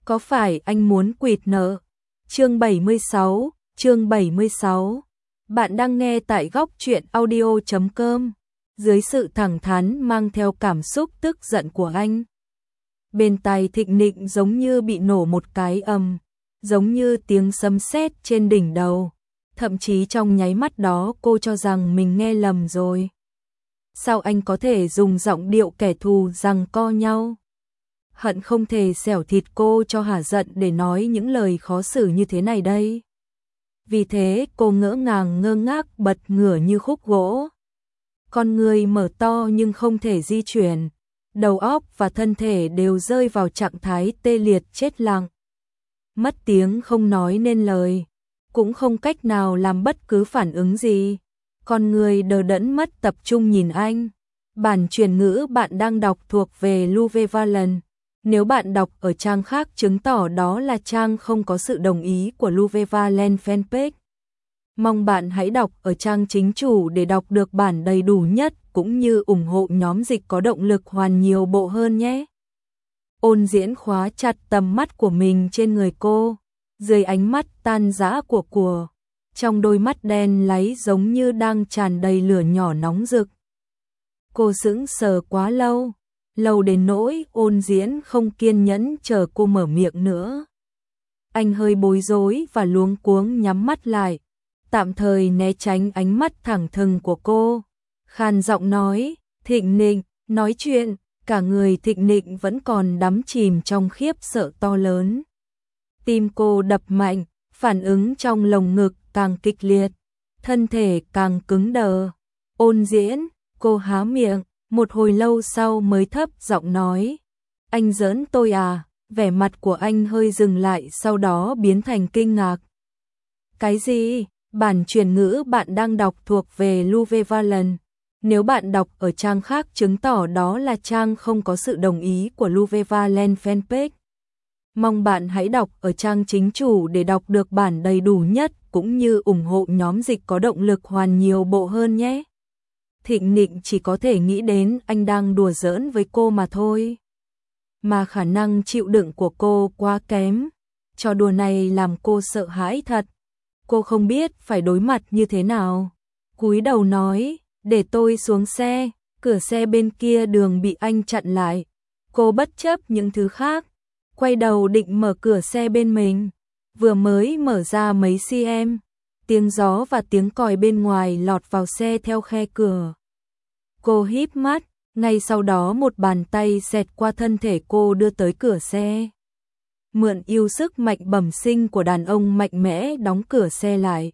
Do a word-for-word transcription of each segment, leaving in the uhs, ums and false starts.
Có phải anh muốn quỵt nợ? Chương bảy mươi sáu, chương bảy mươi sáu. Bạn đang nghe tại góc truyện audio chấm com. Dưới sự thẳng thắn mang theo cảm xúc tức giận của anh, bên tai Thịnh Nịnh giống như bị nổ một cái ầm, giống như tiếng sấm sét trên đỉnh đầu. Thậm chí trong nháy mắt đó cô cho rằng mình nghe lầm rồi. Sao anh có thể dùng giọng điệu kẻ thù giằng co nhau? Hận không thể xẻo thịt cô cho hả giận để nói những lời khó xử như thế này đây. Vì thế cô ngỡ ngàng ngơ ngác bật ngửa như khúc gỗ. Con người mở to nhưng không thể di chuyển. Đầu óc và thân thể đều rơi vào trạng thái tê liệt chết lặng. Mất tiếng không nói nên lời, cũng không cách nào làm bất cứ phản ứng gì. Con người đờ đẫn mất tập trung nhìn anh. Bản truyền ngữ bạn đang đọc thuộc về Louve Valen. Nếu bạn đọc ở trang khác chứng tỏ đó là trang không có sự đồng ý của Louve Valen fanpage. Mong bạn hãy đọc ở trang chính chủ để đọc được bản đầy đủ nhất cũng như ủng hộ nhóm dịch có động lực hoàn nhiều bộ hơn nhé. Ôn Diễn khóa chặt tầm mắt của mình trên người cô, dưới ánh mắt tan rã của của, trong đôi mắt đen láy giống như đang tràn đầy lửa nhỏ nóng rực. Cô sững sờ quá lâu, lâu đến nỗi Ôn Diễn không kiên nhẫn chờ cô mở miệng nữa. Anh hơi bối rối và luống cuống nhắm mắt lại, tạm thời né tránh ánh mắt thẳng thừng của cô. Khàn giọng nói, Thịnh Nịnh, nói chuyện. Cả người Thịnh Nịnh vẫn còn đắm chìm trong khiếp sợ to lớn. Tim cô đập mạnh, phản ứng trong lồng ngực càng kịch liệt, thân thể càng cứng đờ. Ôn Diễn, cô há miệng, một hồi lâu sau mới thấp giọng nói, anh giỡn tôi à? Vẻ mặt của anh hơi dừng lại, sau đó biến thành kinh ngạc. Cái gì? Bản truyền ngữ bạn đang đọc thuộc về Louve Valen. Nếu bạn đọc ở trang khác chứng tỏ đó là trang không có sự đồng ý của Louve Valen fanpage. Mong bạn hãy đọc ở trang chính chủ để đọc được bản đầy đủ nhất cũng như ủng hộ nhóm dịch có động lực hoàn nhiều bộ hơn nhé. Thịnh Nịnh chỉ có thể nghĩ đến anh đang đùa giỡn với cô mà thôi. Mà khả năng chịu đựng của cô quá kém. Trò đùa này làm cô sợ hãi thật. Cô không biết phải đối mặt như thế nào. Cúi đầu nói, để tôi xuống xe. Cửa xe bên kia đường bị anh chặn lại. Cô bất chấp những thứ khác, quay đầu định mở cửa xe bên mình. Vừa mới mở ra mấy cm, tiếng gió và tiếng còi bên ngoài lọt vào xe theo khe cửa. Cô híp mắt, ngay sau đó một bàn tay xẹt qua thân thể cô đưa tới cửa xe. Mượn yêu sức mạnh bẩm sinh của đàn ông mạnh mẽ đóng cửa xe lại.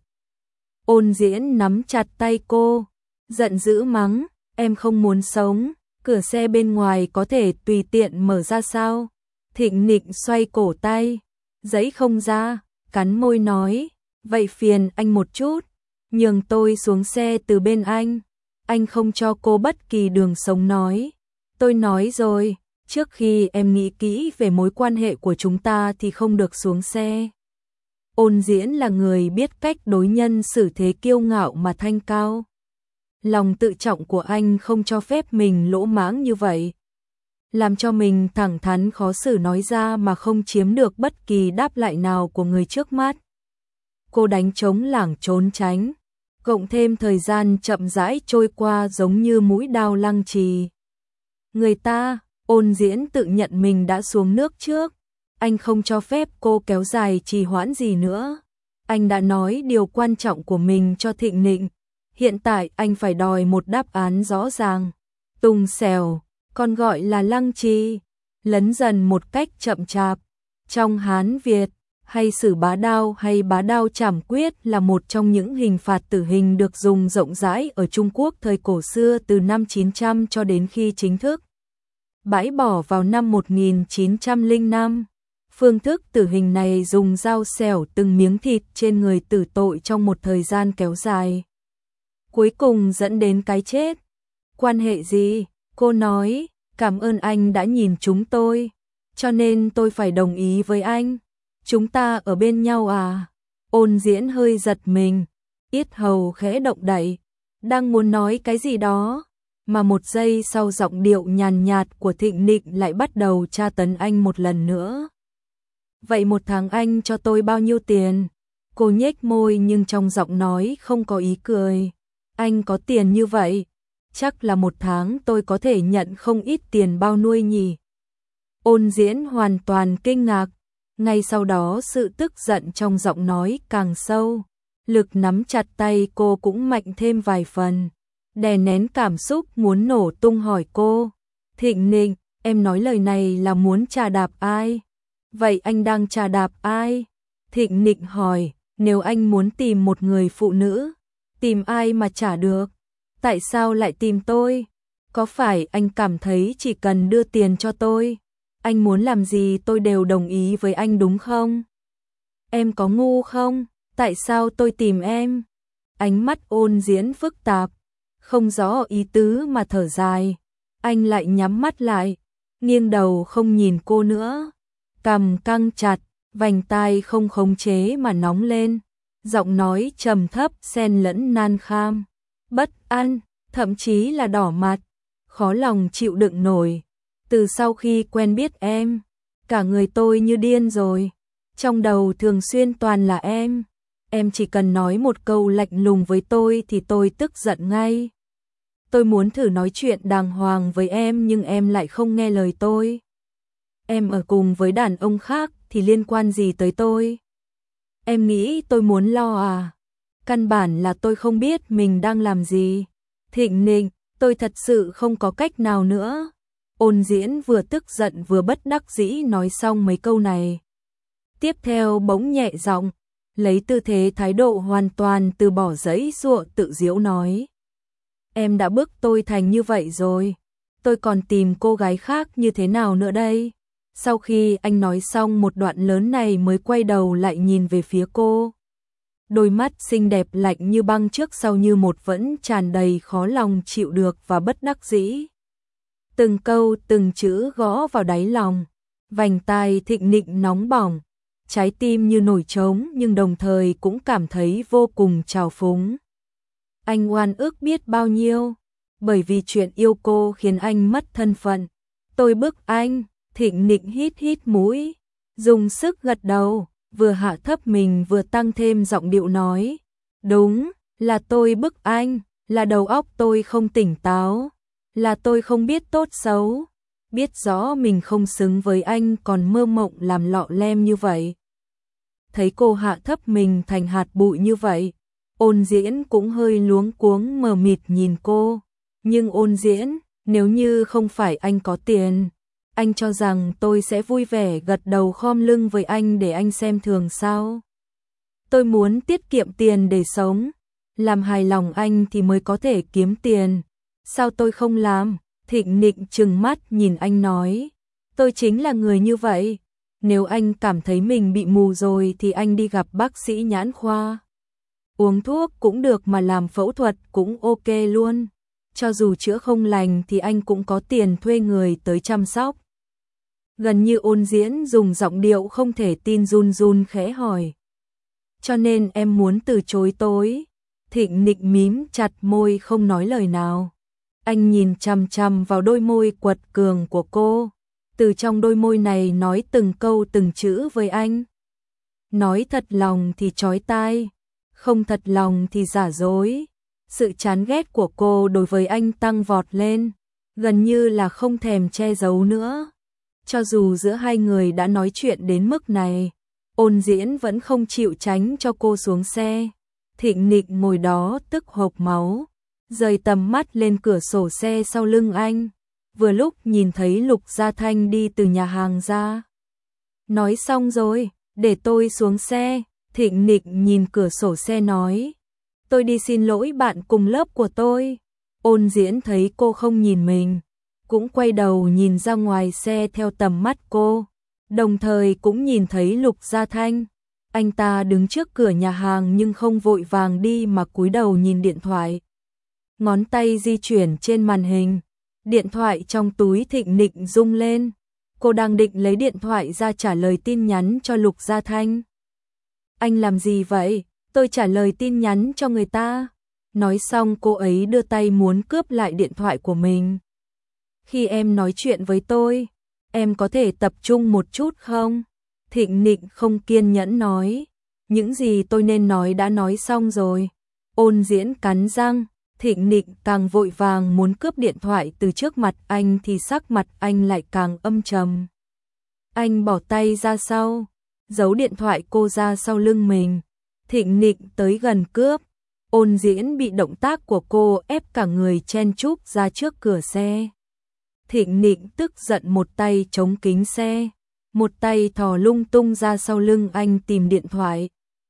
Ôn Diễn nắm chặt tay cô, giận dữ mắng, em không muốn sống, cửa xe bên ngoài có thể tùy tiện mở ra sao? Thịnh Nịnh xoay cổ tay, giấy không ra, cắn môi nói, vậy phiền anh một chút, nhường tôi xuống xe từ bên anh. Anh không cho cô bất kỳ đường sống nói. Tôi nói rồi, trước khi em nghĩ kỹ về mối quan hệ của chúng ta thì không được xuống xe. Ôn Diễn là người biết cách đối nhân xử thế kiêu ngạo mà thanh cao. Lòng tự trọng của anh không cho phép mình lỗ mãng như vậy. Làm cho mình thẳng thắn khó xử nói ra mà không chiếm được bất kỳ đáp lại nào của người trước mắt. Cô đánh trống lảng trốn tránh, cộng thêm thời gian chậm rãi trôi qua giống như mũi đao lăng trì. Người ta, Ôn Diễn tự nhận mình đã xuống nước trước. Anh không cho phép cô kéo dài trì hoãn gì nữa. Anh đã nói điều quan trọng của mình cho Thịnh Nịnh. Hiện tại anh phải đòi một đáp án rõ ràng. Tùng xèo, còn gọi là lăng trì, lấn dần một cách chậm chạp. Trong Hán Việt, hay xử bá đao hay bá đao trảm quyết là một trong những hình phạt tử hình được dùng rộng rãi ở Trung Quốc thời cổ xưa từ năm chín trăm cho đến khi chính thức bãi bỏ vào năm một nghìn chín trăm lẻ năm. Phương thức tử hình này dùng dao xẻo từng miếng thịt trên người tử tội trong một thời gian kéo dài, cuối cùng dẫn đến cái chết. Quan hệ gì? Cô nói, cảm ơn anh đã nhìn chúng tôi, cho nên tôi phải đồng ý với anh. Chúng ta ở bên nhau à? Ôn Diễn hơi giật mình, yết hầu khẽ động đậy, đang muốn nói cái gì đó, mà một giây sau giọng điệu nhàn nhạt của Thịnh Nịnh lại bắt đầu tra tấn anh một lần nữa. Vậy một tháng anh cho tôi bao nhiêu tiền? Cô nhếch môi nhưng trong giọng nói không có ý cười. Anh có tiền như vậy, chắc là một tháng tôi có thể nhận không ít tiền bao nuôi nhỉ. Ôn Diễn hoàn toàn kinh ngạc, ngay sau đó sự tức giận trong giọng nói càng sâu, lực nắm chặt tay cô cũng mạnh thêm vài phần, đè nén cảm xúc muốn nổ tung hỏi cô, Thịnh Nịnh, em nói lời này là muốn trà đạp ai? Vậy anh đang trà đạp ai? Thịnh Nịnh hỏi, nếu anh muốn tìm một người phụ nữ, tìm ai mà trả được? Tại sao lại tìm tôi? Có phải anh cảm thấy chỉ cần đưa tiền cho tôi, anh muốn làm gì tôi đều đồng ý với anh đúng không? Em có ngu không? Tại sao tôi tìm em? Ánh mắt Ôn Diễn phức tạp, không rõ ý tứ mà thở dài. Anh lại nhắm mắt lại, nghiêng đầu không nhìn cô nữa. Cằm căng chặt, vành tai không khống chế mà nóng lên. Giọng nói trầm thấp xen lẫn nan kham, bất an, thậm chí là đỏ mặt, khó lòng chịu đựng nổi. Từ sau khi quen biết em, cả người tôi như điên rồi. Trong đầu thường xuyên toàn là em. Em chỉ cần nói một câu lạnh lùng với tôi thì tôi tức giận ngay. Tôi muốn thử nói chuyện đàng hoàng với em nhưng em lại không nghe lời tôi. Em ở cùng với đàn ông khác thì liên quan gì tới tôi? Em nghĩ tôi muốn lo à? Căn bản là tôi không biết mình đang làm gì. Thịnh Nịnh, tôi thật sự không có cách nào nữa. Ôn Diễn vừa tức giận vừa bất đắc dĩ nói xong mấy câu này. Tiếp theo bỗng nhẹ giọng, lấy tư thế thái độ hoàn toàn từ bỏ giấy giụa tự giễu nói. Em đã bức tôi thành như vậy rồi, tôi còn tìm cô gái khác như thế nào nữa đây? Sau khi anh nói xong một đoạn lớn này mới quay đầu lại nhìn về phía cô. Đôi mắt xinh đẹp lạnh như băng trước sau như một vẫn tràn đầy khó lòng chịu được và bất đắc dĩ. Từng câu từng chữ gõ vào đáy lòng, vành tai Thịnh Nịnh nóng bỏng, trái tim như nổi trống nhưng đồng thời cũng cảm thấy vô cùng trào phúng. Anh oan ức biết bao nhiêu, bởi vì chuyện yêu cô khiến anh mất thân phận. Tôi bức anh. Thịnh Nịnh hít hít mũi, dùng sức gật đầu, vừa hạ thấp mình vừa tăng thêm giọng điệu nói. Đúng, là tôi bức anh, là đầu óc tôi không tỉnh táo, là tôi không biết tốt xấu, biết rõ mình không xứng với anh còn mơ mộng làm lọ lem như vậy. Thấy cô hạ thấp mình thành hạt bụi như vậy, Ôn Diễn cũng hơi luống cuống mờ mịt nhìn cô. Nhưng Ôn Diễn, nếu như không phải anh có tiền, anh cho rằng tôi sẽ vui vẻ gật đầu khom lưng với anh để anh xem thường sao? Tôi muốn tiết kiệm tiền để sống, làm hài lòng anh thì mới có thể kiếm tiền. Sao tôi không làm? Thịnh Nịnh trừng mắt nhìn anh nói. Tôi chính là người như vậy. Nếu anh cảm thấy mình bị mù rồi thì anh đi gặp bác sĩ nhãn khoa. Uống thuốc cũng được mà làm phẫu thuật cũng ok luôn. Cho dù chữa không lành thì anh cũng có tiền thuê người tới chăm sóc. Gần như Ôn Diễn dùng giọng điệu không thể tin run run khẽ hỏi. Cho nên em muốn từ chối tôi. Thịnh Nịnh mím chặt môi không nói lời nào. Anh nhìn chằm chằm vào đôi môi quật cường của cô. Từ trong đôi môi này nói từng câu từng chữ với anh. Nói thật lòng thì chói tai, không thật lòng thì giả dối. Sự chán ghét của cô đối với anh tăng vọt lên, gần như là không thèm che giấu nữa. Cho dù giữa hai người đã nói chuyện đến mức này, Ôn Diễn vẫn không chịu tránh cho cô xuống xe. Thịnh Nịnh ngồi đó tức hộc máu, rời tầm mắt lên cửa sổ xe sau lưng anh, vừa lúc nhìn thấy Lục Gia Thanh đi từ nhà hàng ra. Nói xong rồi, để tôi xuống xe. Thịnh Nịnh nhìn cửa sổ xe nói. Tôi đi xin lỗi bạn cùng lớp của tôi. Ôn Diễn thấy cô không nhìn mình, cũng quay đầu nhìn ra ngoài xe theo tầm mắt cô, đồng thời cũng nhìn thấy Lục Gia Thanh. Anh ta đứng trước cửa nhà hàng nhưng không vội vàng đi mà cúi đầu nhìn điện thoại. Ngón tay di chuyển trên màn hình, điện thoại trong túi Thịnh Nịnh rung lên. Cô đang định lấy điện thoại ra trả lời tin nhắn cho Lục Gia Thanh. Anh làm gì vậy? Tôi trả lời tin nhắn cho người ta. Nói xong cô ấy đưa tay muốn cướp lại điện thoại của mình. Khi em nói chuyện với tôi, em có thể tập trung một chút không? Thịnh Nịnh không kiên nhẫn nói, những gì tôi nên nói đã nói xong rồi. Ôn Diễn cắn răng, Thịnh Nịnh càng vội vàng muốn cướp điện thoại từ trước mặt anh thì sắc mặt anh lại càng âm trầm. Anh bỏ tay ra sau, giấu điện thoại cô ra sau lưng mình. Thịnh Nịnh tới gần cướp. Ôn Diễn bị động tác của cô ép cả người chen chúc ra trước cửa xe. Thịnh Nịnh tức giận một tay chống kính xe, một tay thò lung tung ra sau lưng anh tìm điện thoại.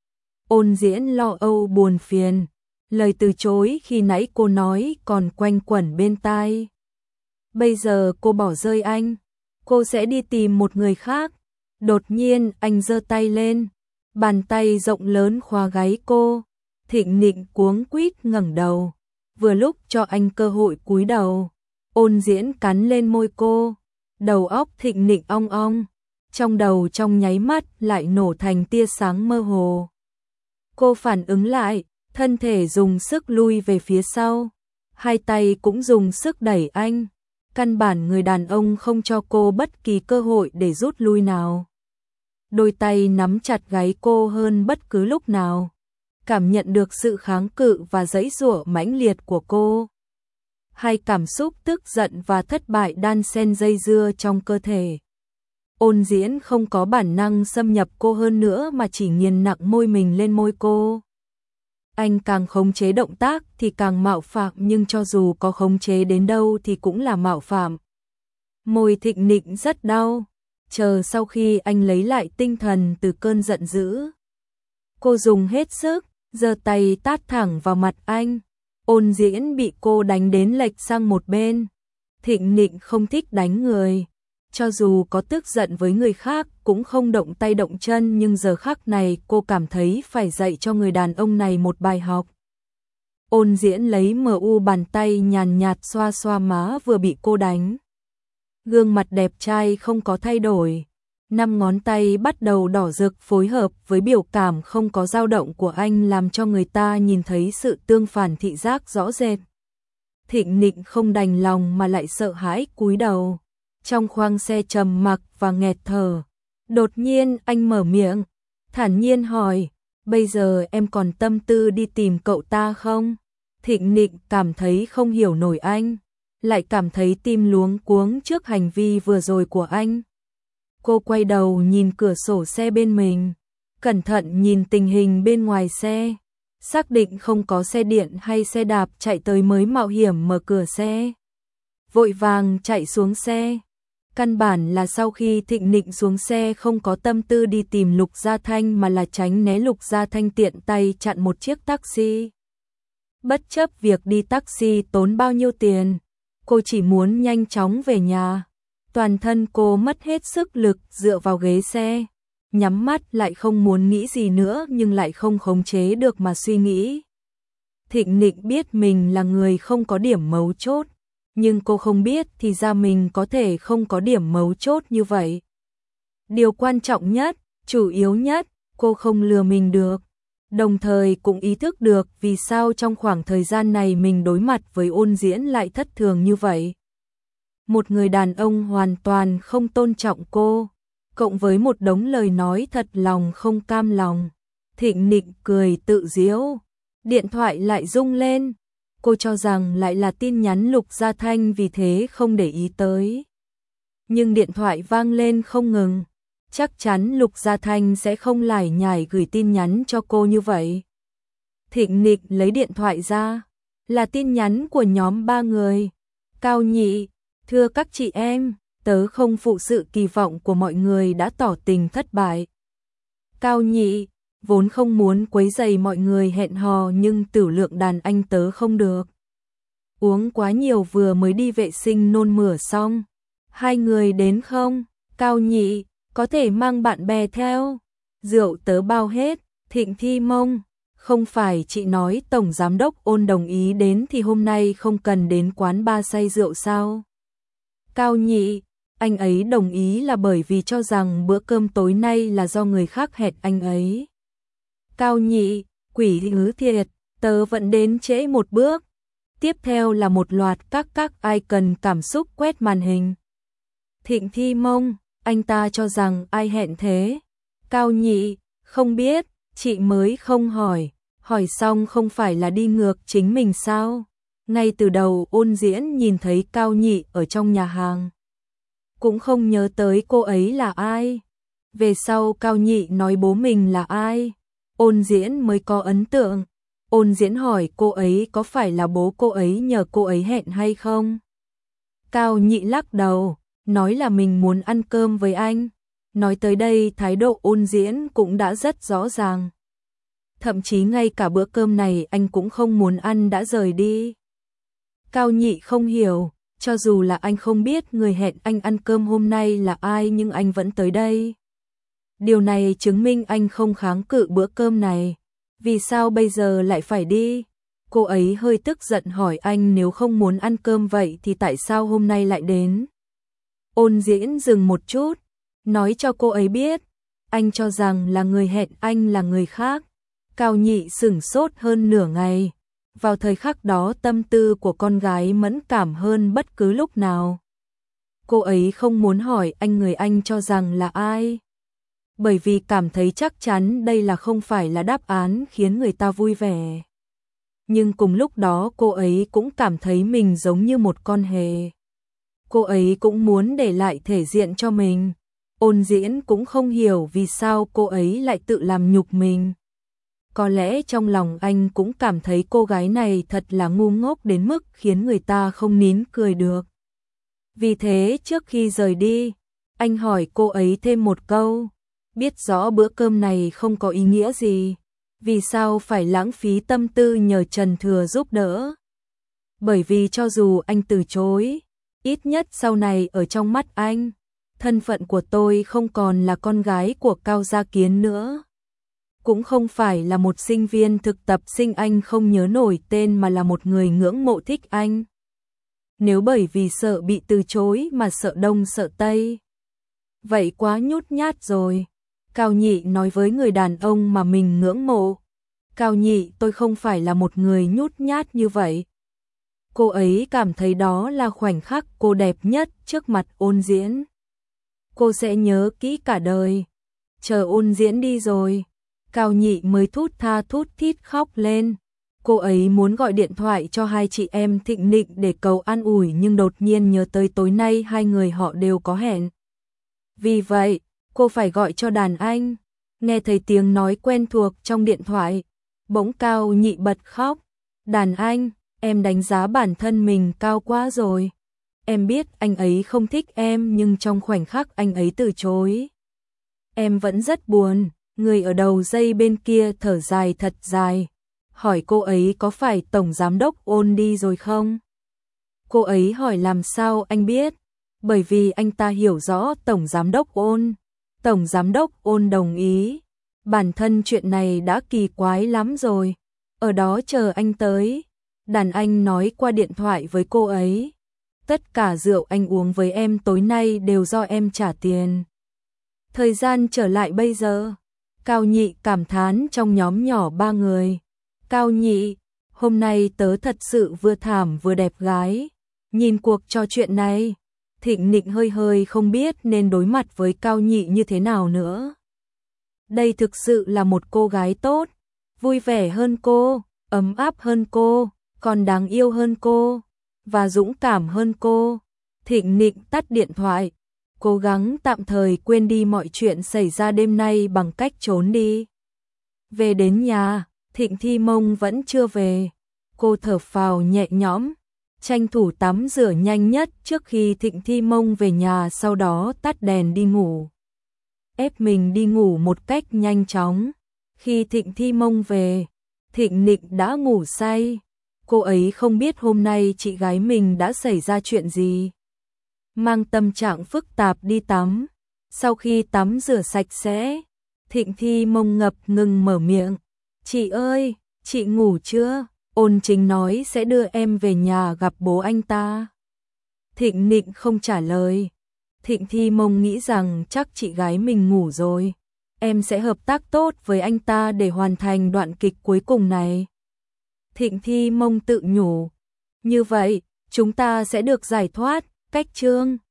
Ôn Diễn lo âu buồn phiền, lời từ chối khi nãy cô nói còn quanh quẩn bên tai. Bây giờ cô bỏ rơi anh, cô sẽ đi tìm một người khác. Đột nhiên anh giơ tay lên, bàn tay rộng lớn khóa gáy cô. Thịnh Nịnh cuống quýt ngẩng đầu, vừa lúc cho anh cơ hội cúi đầu. Ôn Diễn cắn lên môi cô, đầu óc Thịnh Nịnh ong ong, trong đầu trong nháy mắt lại nổ thành tia sáng mơ hồ. Cô phản ứng lại, thân thể dùng sức lui về phía sau, hai tay cũng dùng sức đẩy anh. Căn bản người đàn ông không cho cô bất kỳ cơ hội để rút lui nào. Đôi tay nắm chặt gáy cô hơn bất cứ lúc nào, cảm nhận được sự kháng cự và giãy giụa mãnh liệt của cô. Hai cảm xúc tức giận và thất bại đan xen dây dưa trong cơ thể. Ôn Diễn không có bản năng xâm nhập cô hơn nữa mà chỉ nghiền nặng môi mình lên môi cô. Anh càng khống chế động tác thì càng mạo phạm, nhưng cho dù có khống chế đến đâu thì cũng là mạo phạm. Môi Thịnh Nịnh rất đau, chờ sau khi anh lấy lại tinh thần từ cơn giận dữ. Cô dùng hết sức, giơ tay tát thẳng vào mặt anh. Ôn Diễn bị cô đánh đến lệch sang một bên. Thịnh Nịnh không thích đánh người, cho dù có tức giận với người khác cũng không động tay động chân, nhưng giờ khắc này cô cảm thấy phải dạy cho người đàn ông này một bài học. Ôn Diễn lấy mờ u bàn tay nhàn nhạt xoa xoa má vừa bị cô đánh. Gương mặt đẹp trai không có thay đổi, năm ngón tay bắt đầu đỏ rực phối hợp với biểu cảm không có dao động của anh làm cho người ta nhìn thấy sự tương phản thị giác rõ rệt. Thịnh Nịnh không đành lòng mà lại sợ hãi cúi đầu. Trong khoang xe trầm mặc và nghẹt thở, đột nhiên anh mở miệng, thản nhiên hỏi, bây giờ em còn tâm tư đi tìm cậu ta không? Thịnh Nịnh cảm thấy không hiểu nổi anh, lại cảm thấy tim luống cuống trước hành vi vừa rồi của anh. Cô quay đầu nhìn cửa sổ xe bên mình, cẩn thận nhìn tình hình bên ngoài xe, xác định không có xe điện hay xe đạp chạy tới mới mạo hiểm mở cửa xe. Vội vàng chạy xuống xe. Căn bản là sau khi Thịnh Nịnh xuống xe không có tâm tư đi tìm Lục Gia Thanh mà là tránh né Lục Gia Thanh tiện tay chặn một chiếc taxi. Bất chấp việc đi taxi tốn bao nhiêu tiền, cô chỉ muốn nhanh chóng về nhà. Toàn thân cô mất hết sức lực dựa vào ghế xe, nhắm mắt lại không muốn nghĩ gì nữa nhưng lại không khống chế được mà suy nghĩ. Thịnh Nịnh biết mình là người không có điểm mấu chốt, nhưng cô không biết thì ra mình có thể không có điểm mấu chốt như vậy. Điều quan trọng nhất, chủ yếu nhất, cô không lừa mình được. Đồng thời cũng ý thức được vì sao trong khoảng thời gian này mình đối mặt với Ôn Diễn lại thất thường như vậy. Một người đàn ông hoàn toàn không tôn trọng cô, cộng với một đống lời nói thật lòng không cam lòng. Thịnh Nịnh cười tự giễu, điện thoại lại rung lên. Cô cho rằng lại là tin nhắn Lục Gia Thanh vì thế không để ý tới. Nhưng điện thoại vang lên không ngừng, chắc chắn Lục Gia Thanh sẽ không lải nhải gửi tin nhắn cho cô như vậy. Thịnh Nịnh lấy điện thoại ra, là tin nhắn của nhóm ba người. Cao Nhị, thưa các chị em, tớ không phụ sự kỳ vọng của mọi người đã tỏ tình thất bại. Cao Nhị, vốn không muốn quấy rầy mọi người hẹn hò nhưng tử lượng đàn anh tớ không được. Uống quá nhiều vừa mới đi vệ sinh nôn mửa xong. Hai người đến không? Cao Nhị, có thể mang bạn bè theo. Rượu tớ bao hết. Thịnh Thi Mông, không phải chị nói Tổng Giám đốc Ôn đồng ý đến thì hôm nay không cần đến quán bar say rượu sao? Cao Nhị, anh ấy đồng ý là bởi vì cho rằng bữa cơm tối nay là do người khác hẹn anh ấy. Cao Nhị, quỷ hứ thiệt, tớ vẫn đến trễ một bước. Tiếp theo là một loạt các các icon cảm xúc quét màn hình. Thịnh Thi Mông, anh ta cho rằng ai hẹn thế, Cao Nhị, không biết, chị mới không hỏi, hỏi xong không phải là đi ngược chính mình sao? Ngay từ đầu Ôn Diễn nhìn thấy Cao Nhị ở trong nhà hàng, cũng không nhớ tới cô ấy là ai. Về sau Cao Nhị nói bố mình là ai, Ôn Diễn mới có ấn tượng. Ôn Diễn hỏi cô ấy có phải là bố cô ấy nhờ cô ấy hẹn hay không? Cao Nhị lắc đầu, nói là mình muốn ăn cơm với anh. Nói tới đây thái độ Ôn Diễn cũng đã rất rõ ràng. Thậm chí ngay cả bữa cơm này anh cũng không muốn ăn đã rời đi. Cao Nhị không hiểu, cho dù là anh không biết người hẹn anh ăn cơm hôm nay là ai nhưng anh vẫn tới đây. Điều này chứng minh anh không kháng cự bữa cơm này. Vì sao bây giờ lại phải đi? Cô ấy hơi tức giận hỏi anh nếu không muốn ăn cơm vậy thì tại sao hôm nay lại đến? Ôn Diễn dừng một chút, nói cho cô ấy biết, anh cho rằng là người hẹn anh là người khác. Cao Nhị sửng sốt hơn nửa ngày. Vào thời khắc đó tâm tư của con gái mẫn cảm hơn bất cứ lúc nào. Cô ấy không muốn hỏi anh người anh cho rằng là ai, bởi vì cảm thấy chắc chắn đây là không phải là đáp án khiến người ta vui vẻ. Nhưng cùng lúc đó cô ấy cũng cảm thấy mình giống như một con hề. Cô ấy cũng muốn để lại thể diện cho mình. Ôn Diễn cũng không hiểu vì sao cô ấy lại tự làm nhục mình. Có lẽ trong lòng anh cũng cảm thấy cô gái này thật là ngu ngốc đến mức khiến người ta không nín cười được. Vì thế trước khi rời đi, anh hỏi cô ấy thêm một câu, biết rõ bữa cơm này không có ý nghĩa gì, vì sao phải lãng phí tâm tư nhờ Trần Thừa giúp đỡ? Bởi vì cho dù anh từ chối, ít nhất sau này ở trong mắt anh, thân phận của tôi không còn là con gái của Cao Gia Kiến nữa. Cũng không phải là một sinh viên thực tập sinh anh không nhớ nổi tên mà là một người ngưỡng mộ thích anh. Nếu bởi vì sợ bị từ chối mà sợ đông sợ tây, vậy quá nhút nhát rồi. Cao Nhị nói với người đàn ông mà mình ngưỡng mộ, Cao Nhị, tôi không phải là một người nhút nhát như vậy. Cô ấy cảm thấy đó là khoảnh khắc cô đẹp nhất trước mặt Ôn Diễn. Cô sẽ nhớ kỹ cả đời. Chờ Ôn Diễn đi rồi, Cao Nhị mới thút tha thút thít khóc lên. Cô ấy muốn gọi điện thoại cho hai chị em Thịnh Nịnh để cầu an ủi nhưng đột nhiên nhớ tới tối nay hai người họ đều có hẹn. Vì vậy, cô phải gọi cho đàn anh. Nghe thấy tiếng nói quen thuộc trong điện thoại, bỗng Cao Nhị bật khóc. Đàn anh, em đánh giá bản thân mình cao quá rồi. Em biết anh ấy không thích em nhưng trong khoảnh khắc anh ấy từ chối, em vẫn rất buồn. Người ở đầu dây bên kia thở dài thật dài, hỏi cô ấy có phải Tổng Giám đốc Ôn đi rồi không? Cô ấy hỏi làm sao anh biết? Bởi vì anh ta hiểu rõ Tổng Giám đốc Ôn. Tổng Giám đốc Ôn đồng ý. Bản thân chuyện này đã kỳ quái lắm rồi. Ở đó chờ anh tới. Đàn anh nói qua điện thoại với cô ấy. Tất cả rượu anh uống với em tối nay đều do em trả tiền. Thời gian trở lại bây giờ. Cao Nhị cảm thán trong nhóm nhỏ ba người. Cao Nhị, hôm nay tớ thật sự vừa thảm vừa đẹp gái. Nhìn cuộc trò chuyện này, Thịnh Nịnh hơi hơi không biết nên đối mặt với Cao Nhị như thế nào nữa. Đây thực sự là một cô gái tốt, vui vẻ hơn cô, ấm áp hơn cô, còn đáng yêu hơn cô, và dũng cảm hơn cô. Thịnh Nịnh tắt điện thoại, cố gắng tạm thời quên đi mọi chuyện xảy ra đêm nay bằng cách trốn đi. Về đến nhà, Thịnh Thi Mông vẫn chưa về. Cô thở phào nhẹ nhõm, tranh thủ tắm rửa nhanh nhất trước khi Thịnh Thi Mông về nhà, sau đó tắt đèn đi ngủ. Ép mình đi ngủ một cách nhanh chóng. Khi Thịnh Thi Mông về, Thịnh Nịnh đã ngủ say. Cô ấy không biết hôm nay chị gái mình đã xảy ra chuyện gì. Mang tâm trạng phức tạp đi tắm. Sau khi tắm rửa sạch sẽ, Thịnh Thi Mông ngập ngừng mở miệng. Chị ơi, chị ngủ chưa? Ôn Chính nói sẽ đưa em về nhà gặp bố anh ta. Thịnh Nịnh không trả lời. Thịnh Thi Mông nghĩ rằng chắc chị gái mình ngủ rồi. Em sẽ hợp tác tốt với anh ta để hoàn thành đoạn kịch cuối cùng này. Thịnh Thi Mông tự nhủ. Như vậy, chúng ta sẽ được giải thoát. Cách chương